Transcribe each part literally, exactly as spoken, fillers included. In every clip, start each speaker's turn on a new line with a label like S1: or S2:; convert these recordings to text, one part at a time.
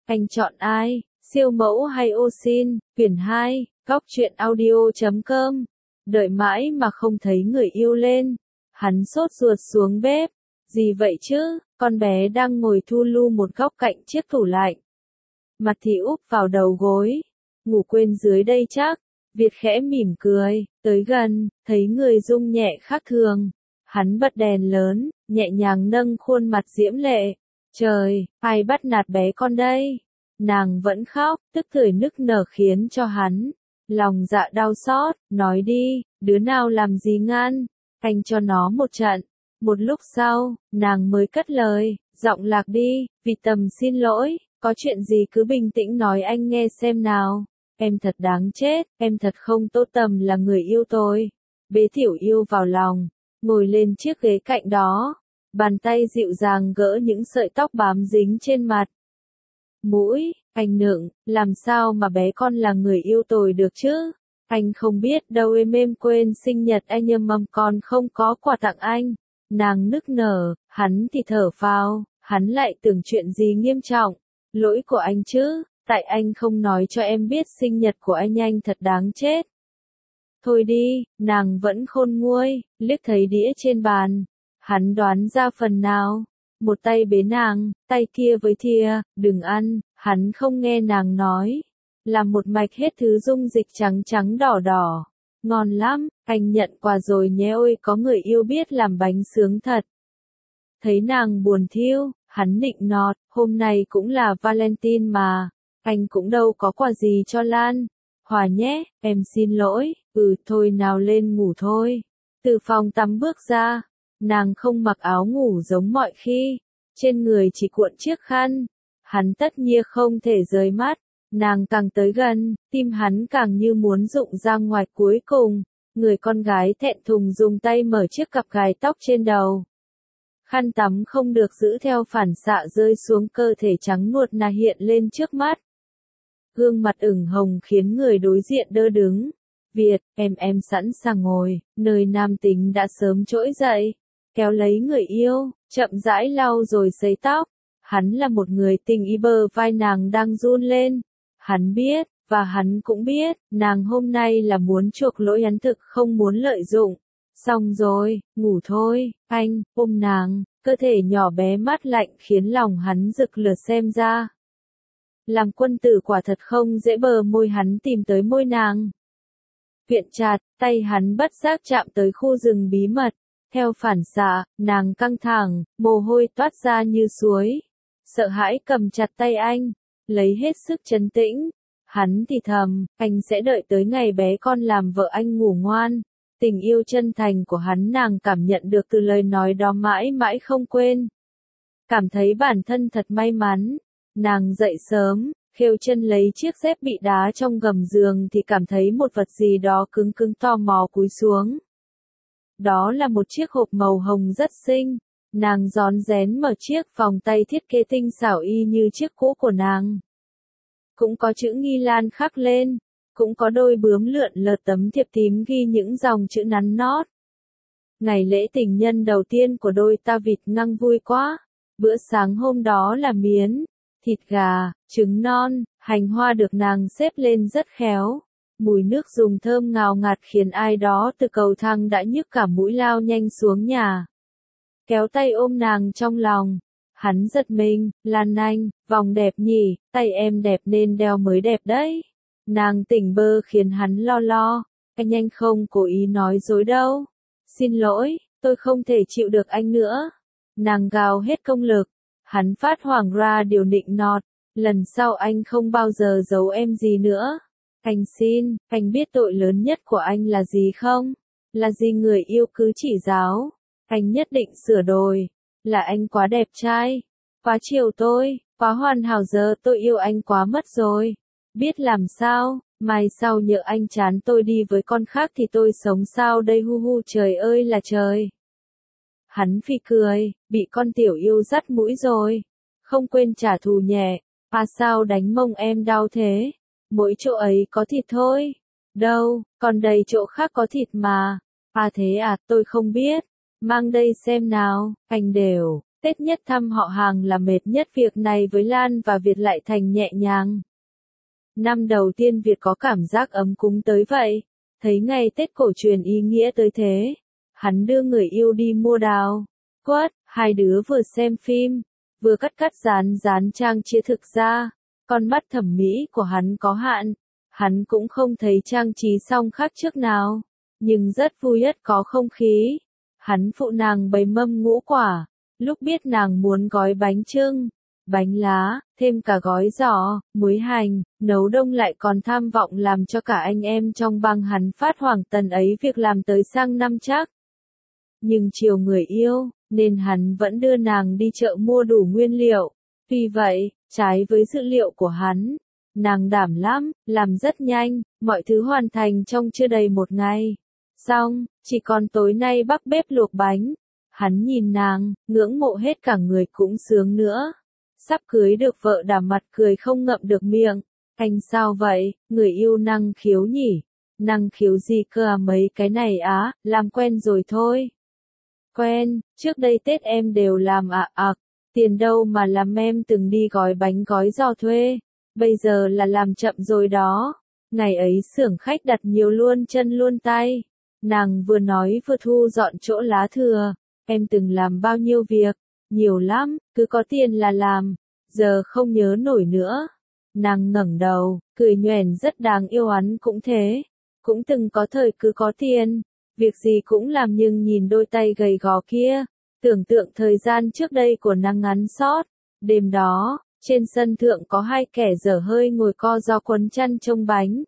S1: Anh chọn ai, siêu mẫu hay ô sin? Quyển hai, góc truyện audio chấm com. Đợi mãi mà không thấy người yêu lên. Hắn sốt ruột xuống bếp. Gì vậy chứ? Con bé đang ngồi thu lu một góc cạnh chiếc tủ lạnh. Mặt thì úp vào đầu gối. Ngủ quên dưới đây chắc. Việt khẽ mỉm cười, tới gần, thấy người rung nhẹ khác thường. Hắn bật đèn lớn, nhẹ nhàng nâng khuôn mặt diễm lệ. Trời, ai bắt nạt bé con đây? Nàng vẫn khóc, tức tưởi nức nở khiến cho hắn lòng dạ đau xót, nói đi, đứa nào làm gì ngăn, anh cho nó một trận. Một lúc sau, nàng mới cất lời, giọng lạc đi, vì tầm xin lỗi, có chuyện gì cứ bình tĩnh nói anh nghe xem nào. Em thật đáng chết, em thật không tốt tầm là người yêu tôi. Bế Tiểu Yêu vào lòng, ngồi lên chiếc ghế cạnh đó, bàn tay dịu dàng gỡ những sợi tóc bám dính trên mặt. Mũi, anh nựng, làm sao mà bé con là người yêu tôi được chứ? Anh không biết đâu em em quên sinh nhật anh nhâm mâm còn không có quà tặng anh. Nàng nức nở, hắn thì thở phào, hắn lại tưởng chuyện gì nghiêm trọng. Lỗi của anh chứ, tại anh không nói cho em biết sinh nhật của anh anh thật đáng chết. Thôi đi, nàng vẫn khôn nguôi, liếc thấy đĩa trên bàn. Hắn đoán ra phần nào. Một tay bế nàng, tay kia với thìa, đừng ăn, hắn không nghe nàng nói. Làm một mạch hết thứ dung dịch trắng trắng đỏ đỏ. Ngon lắm, anh nhận quà rồi nhé ôi có người yêu biết làm bánh sướng thật. Thấy nàng buồn thiêu, hắn nịnh nọt, hôm nay cũng là Valentine mà. Anh cũng đâu có quà gì cho Lan. Hòa nhé, em xin lỗi, ừ thôi nào lên ngủ thôi. Từ phòng tắm bước ra, nàng không mặc áo ngủ giống mọi khi. Trên người chỉ cuộn chiếc khăn. Hắn tất nhiên không thể rời mắt. Nàng càng tới gần, tim hắn càng như muốn rụng ra ngoài cuối cùng. Người con gái thẹn thùng dùng tay mở chiếc cặp gài tóc trên đầu. Khăn tắm không được giữ theo phản xạ rơi xuống cơ thể trắng nuột nà hiện lên trước mắt. Gương mặt ửng hồng khiến người đối diện đơ đứng. Việt, em em sẵn sàng ngồi, nơi nam tính đã sớm trỗi dậy. Kéo lấy người yêu, chậm rãi lau rồi sấy tóc. Hắn là một người tình ý bờ vai nàng đang run lên. Hắn biết, và hắn cũng biết, nàng hôm nay là muốn chuộc lỗi hắn thực không muốn lợi dụng. Xong rồi, ngủ thôi, anh, ôm nàng, cơ thể nhỏ bé mát lạnh khiến lòng hắn rực lửa xem ra. Làm quân tử quả thật không dễ bờ môi hắn tìm tới môi nàng. Viện chặt, tay hắn bất giác chạm tới khu rừng bí mật. Theo phản xạ, nàng căng thẳng, mồ hôi toát ra như suối. Sợ hãi cầm chặt tay anh, lấy hết sức trấn tĩnh. Hắn thì thầm, anh sẽ đợi tới ngày bé con làm vợ anh ngủ ngoan. Tình yêu chân thành của hắn nàng cảm nhận được từ lời nói đó mãi mãi không quên. Cảm thấy bản thân thật may mắn. Nàng dậy sớm, khêu chân lấy chiếc dép bị đá trong gầm giường thì cảm thấy một vật gì đó cứng cứng tò mò cúi xuống. Đó là một chiếc hộp màu hồng rất xinh. Nàng rón rén mở chiếc vòng tay thiết kế tinh xảo y như chiếc cũ của nàng. Cũng có chữ Nghi Lan khắc lên. Cũng có đôi bướm lượn lờ tấm thiệp tím ghi những dòng chữ nắn nót. Ngày lễ tình nhân đầu tiên của đôi ta vịt ngăng vui quá. Bữa sáng hôm đó là miến, thịt gà, trứng non, hành hoa được nàng xếp lên rất khéo. Mùi nước dùng thơm ngào ngạt khiến ai đó từ cầu thang đã nhức cả mũi lao nhanh xuống nhà. Kéo tay ôm nàng trong lòng. Hắn giật mình, Lan Anh, vòng đẹp nhỉ, tay em đẹp nên đeo mới đẹp đấy. Nàng tỉnh bơ khiến hắn lo lo, anh anh không cố ý nói dối đâu. Xin lỗi, tôi không thể chịu được anh nữa. Nàng gào hết công lực, hắn phát hoảng ra điều nịnh nọt, lần sau anh không bao giờ giấu em gì nữa. Anh xin, anh biết tội lớn nhất của anh là gì không? Là gì người yêu cứ chỉ giáo. Anh nhất định sửa đổi. Là anh quá đẹp trai, quá chiều tôi, quá hoàn hảo giờ tôi yêu anh quá mất rồi. Biết làm sao, mai sau nhỡ anh chán tôi đi với con khác thì tôi sống sao đây hu hu trời ơi là trời. Hắn phì cười, bị con tiểu yêu dắt mũi rồi. Không quên trả thù nhẹ, à sao đánh mông em đau thế? Mỗi chỗ ấy có thịt thôi. Đâu, còn đầy chỗ khác có thịt mà. À thế à, tôi không biết. Mang đây xem nào, anh đều. Tết nhất thăm họ hàng là mệt nhất, việc này với Lan và Việt lại thành nhẹ nhàng. Năm đầu tiên Việt có cảm giác ấm cúng tới vậy, thấy ngày Tết cổ truyền ý nghĩa tới thế. Hắn đưa người yêu đi mua đào, quất, hai đứa vừa xem phim, vừa cắt cắt dán dán trang trí. Thực ra, con mắt thẩm mỹ của hắn có hạn, hắn cũng không thấy trang trí xong khác trước nào, nhưng rất vui ất có không khí. Hắn phụ nàng bày mâm ngũ quả, lúc biết nàng muốn gói bánh chưng, bánh lá, thêm cả gói giò, muối hành, nấu đông lại còn tham vọng làm cho cả anh em trong bang hắn phát hoảng tần ấy việc làm tới sang năm chắc. Nhưng chiều người yêu, nên hắn vẫn đưa nàng đi chợ mua đủ nguyên liệu. Tuy vậy, trái với dự liệu của hắn, nàng đảm lắm, làm rất nhanh, mọi thứ hoàn thành trong chưa đầy một ngày. Xong, chỉ còn tối nay bắc bếp luộc bánh. Hắn nhìn nàng, ngưỡng mộ hết cả người cũng sướng nữa. Sắp cưới được vợ đà mặt cười không ngậm được miệng. Anh sao vậy, người yêu năng khiếu nhỉ? Năng khiếu gì cơ à, mấy cái này á, làm quen rồi thôi. Quen, trước đây Tết em đều làm ạ à, ạc, tiền đâu mà làm, em từng đi gói bánh gói giò thuê, bây giờ là làm chậm rồi đó. Ngày ấy xưởng khách đặt nhiều luôn chân luôn tay. Nàng vừa nói vừa thu dọn chỗ lá thừa. Em từng làm bao nhiêu việc, nhiều lắm, cứ có tiền là làm, giờ không nhớ nổi nữa. Nàng ngẩng đầu, cười nhoẻn rất đáng yêu. Hắn cũng thế, cũng từng có thời cứ có tiền, việc gì cũng làm, nhưng nhìn đôi tay gầy gò kia, tưởng tượng thời gian trước đây của nàng ngắn xót. Đêm đó, trên sân thượng có hai kẻ dở hơi ngồi co ro quấn chăn trông bánh.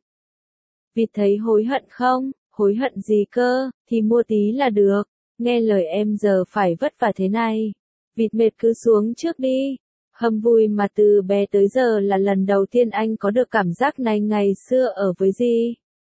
S1: Vịt thấy hối hận không? Hối hận gì cơ, thì mua tí là được. Nghe lời em giờ phải vất vả thế này. Vịt mệt cứ xuống trước đi. Hâm vui mà từ bé tới giờ là lần đầu tiên anh có được cảm giác này. Ngày xưa ở với gì?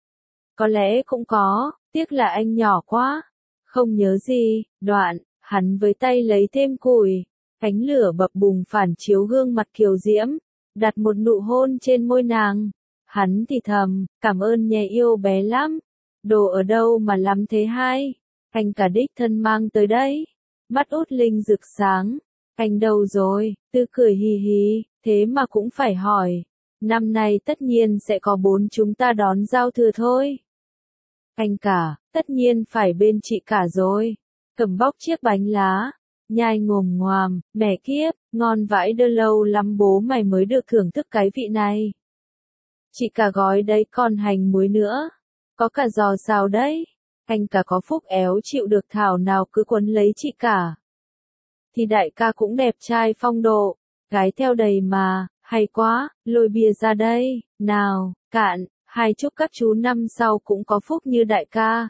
S1: Có lẽ cũng có, tiếc là anh nhỏ quá. Không nhớ gì, đoạn, hắn với tay lấy thêm củi. Ánh lửa bập bùng phản chiếu gương mặt kiều diễm, đặt một nụ hôn trên môi nàng. Hắn thì thầm, cảm ơn nhé yêu bé lắm. Đồ ở đâu mà lắm thế hai? Anh cả đích thân mang tới đấy. Mắt út linh rực sáng. Anh đâu rồi? Tư cười hì hì, thế mà cũng phải hỏi. Năm nay tất nhiên sẽ có bốn chúng ta đón giao thừa thôi. Anh cả, tất nhiên phải bên chị cả rồi. Cầm bóc chiếc bánh lá, nhai ngồm ngoàm, mẹ kiếp, ngon vãi đơ, lâu lắm bố mày mới được thưởng thức cái vị này. Chị cả gói đấy, còn hành muối nữa. Có cả giò xào đấy. Anh cả có phúc éo chịu được, thảo nào cứ quấn lấy chị cả. Thì đại ca cũng đẹp trai phong độ, gái theo đầy mà, hay quá, lôi bia ra đây, nào, cạn, hai chúc các chú năm sau cũng có phúc như đại ca.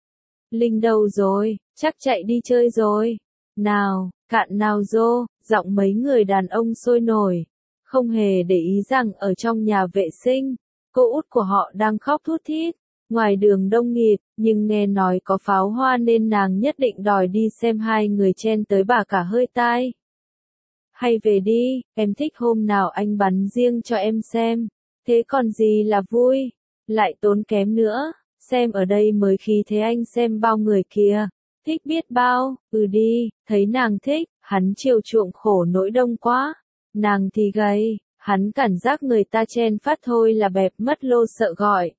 S1: Linh đâu rồi, chắc chạy đi chơi rồi. Nào, cạn nào dô, giọng mấy người đàn ông sôi nổi, không hề để ý rằng ở trong nhà vệ sinh, cô út của họ đang khóc thút thít. Ngoài đường đông nghịt, nhưng nghe nói có pháo hoa nên nàng nhất định đòi đi xem. Hai người chen tới bà cả hơi tai. Hay về đi, em thích hôm nào anh bắn riêng cho em xem. Thế còn gì là vui, lại tốn kém nữa. Xem ở đây mới khí thế, anh xem bao người kia. Thích biết bao, ừ đi, thấy nàng thích, hắn chiều chuộng khổ nỗi đông quá. Nàng thì gầy, hắn cảm giác người ta chen phát thôi là bẹp mất lô, sợ gọi.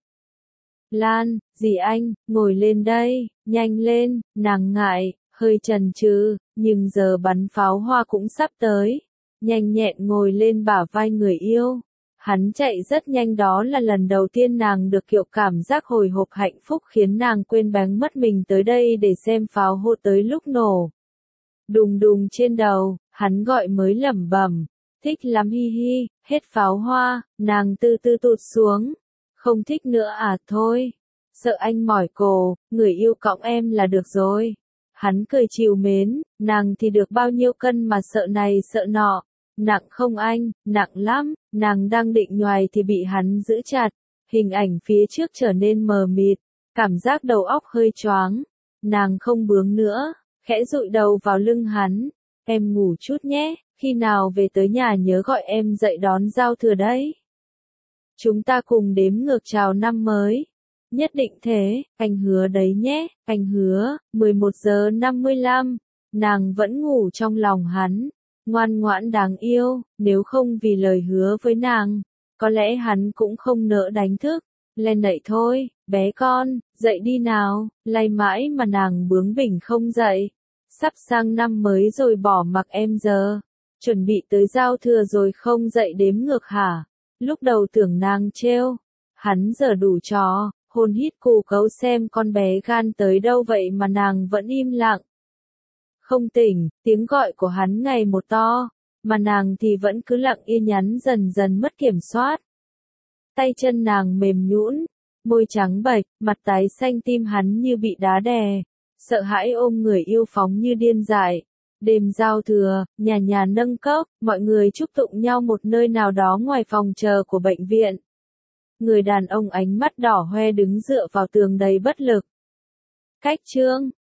S1: Lan, dì anh, ngồi lên đây, nhanh lên. Nàng ngại, hơi chần chừ, nhưng giờ bắn pháo hoa cũng sắp tới. Nhanh nhẹn ngồi lên bả vai người yêu. Hắn chạy rất nhanh, đó là lần đầu tiên nàng được kiểu cảm giác hồi hộp hạnh phúc khiến nàng quên bén mất mình tới đây để xem pháo hoa tới lúc nổ. Đùng đùng trên đầu, hắn gọi mới lẩm bẩm, thích lắm hi hi, hết pháo hoa, nàng từ từ tụt xuống. Không thích nữa à, thôi. Sợ anh mỏi cổ, người yêu cõng em là được rồi. Hắn cười trìu mến, nàng thì được bao nhiêu cân mà sợ này sợ nọ. Nặng không anh, nặng lắm. Nàng đang định nhoài thì bị hắn giữ chặt. Hình ảnh phía trước trở nên mờ mịt, cảm giác đầu óc hơi choáng. Nàng không bướng nữa, khẽ dụi đầu vào lưng hắn. Em ngủ chút nhé, khi nào về tới nhà nhớ gọi em dậy đón giao thừa đấy. Chúng ta cùng đếm ngược chào năm mới. Nhất định thế, anh hứa đấy nhé, anh hứa. mười một giờ năm mươi lăm nàng vẫn ngủ trong lòng hắn, ngoan ngoãn đáng yêu, nếu không vì lời hứa với nàng, có lẽ hắn cũng không nỡ đánh thức. Lên đậy thôi, bé con, dậy đi nào, lay mãi mà nàng bướng bỉnh không dậy. Sắp sang năm mới rồi bỏ mặc em giờ, chuẩn bị tới giao thừa rồi không dậy đếm ngược hả? Lúc đầu tưởng nàng trêu, hắn giờ đủ trò, hôn hít cù cấu xem con bé gan tới đâu vậy mà nàng vẫn im lặng. Không tỉnh, tiếng gọi của hắn ngày một to, mà nàng thì vẫn cứ lặng yên nhắn dần dần mất kiểm soát. Tay chân nàng mềm nhũn, môi trắng bệch, mặt tái xanh, tim hắn như bị đá đè, sợ hãi ôm người yêu phóng như điên dại. Đêm giao thừa, nhà nhà nâng cốc, mọi người chúc tụng nhau một nơi nào đó ngoài phòng chờ của bệnh viện. Người đàn ông ánh mắt đỏ hoe đứng dựa vào tường đầy bất lực. Cách chương